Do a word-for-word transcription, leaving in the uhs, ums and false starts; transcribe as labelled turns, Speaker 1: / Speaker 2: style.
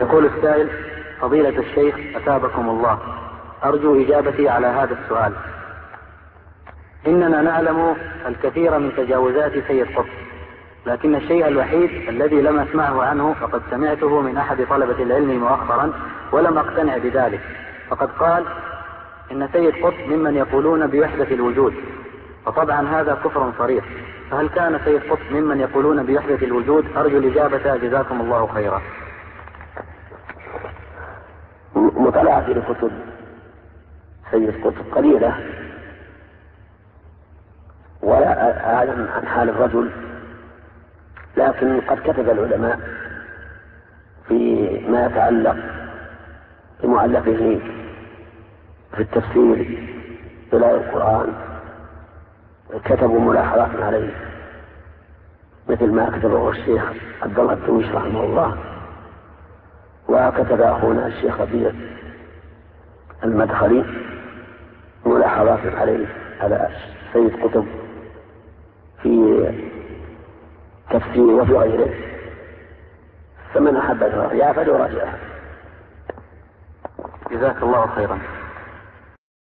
Speaker 1: يقول السائل: فضيلة الشيخ أثابكم الله، أرجو إجابتي على هذا السؤال. إننا نعلم الكثير من تجاوزات سيد قطب، لكن الشيء الوحيد الذي لم أسمعه عنه فقد سمعته من أحد طلبة العلم مؤخرا ولم أقتنع بذلك، فقد قال إن سيد قطب ممن يقولون بوحدة الوجود، فطبعا هذا كفر صريح، فهل كان سيد قطب ممن يقولون بوحدة الوجود؟ أرجو الإجابة جزاكم الله خيرا.
Speaker 2: مطالعتي لكتب سيد قطب قليلة، ولا أعلم عن حال الرجل، لكن قد كتب العلماء فيما يتعلق بمؤلفه في التفسير بلاغ القرآن، كتبوا ملاحظات عليه مثل ما كتبه الشيخ عبد الله الدويش رحمه الله، وكتب أخونا الشيخ ربيع المدخلي ملاحظات عليه على سيد قطب في تفسير وفي غيره، فمن أحب الرجاء فليراجعه.
Speaker 1: جزاك الله خيرا.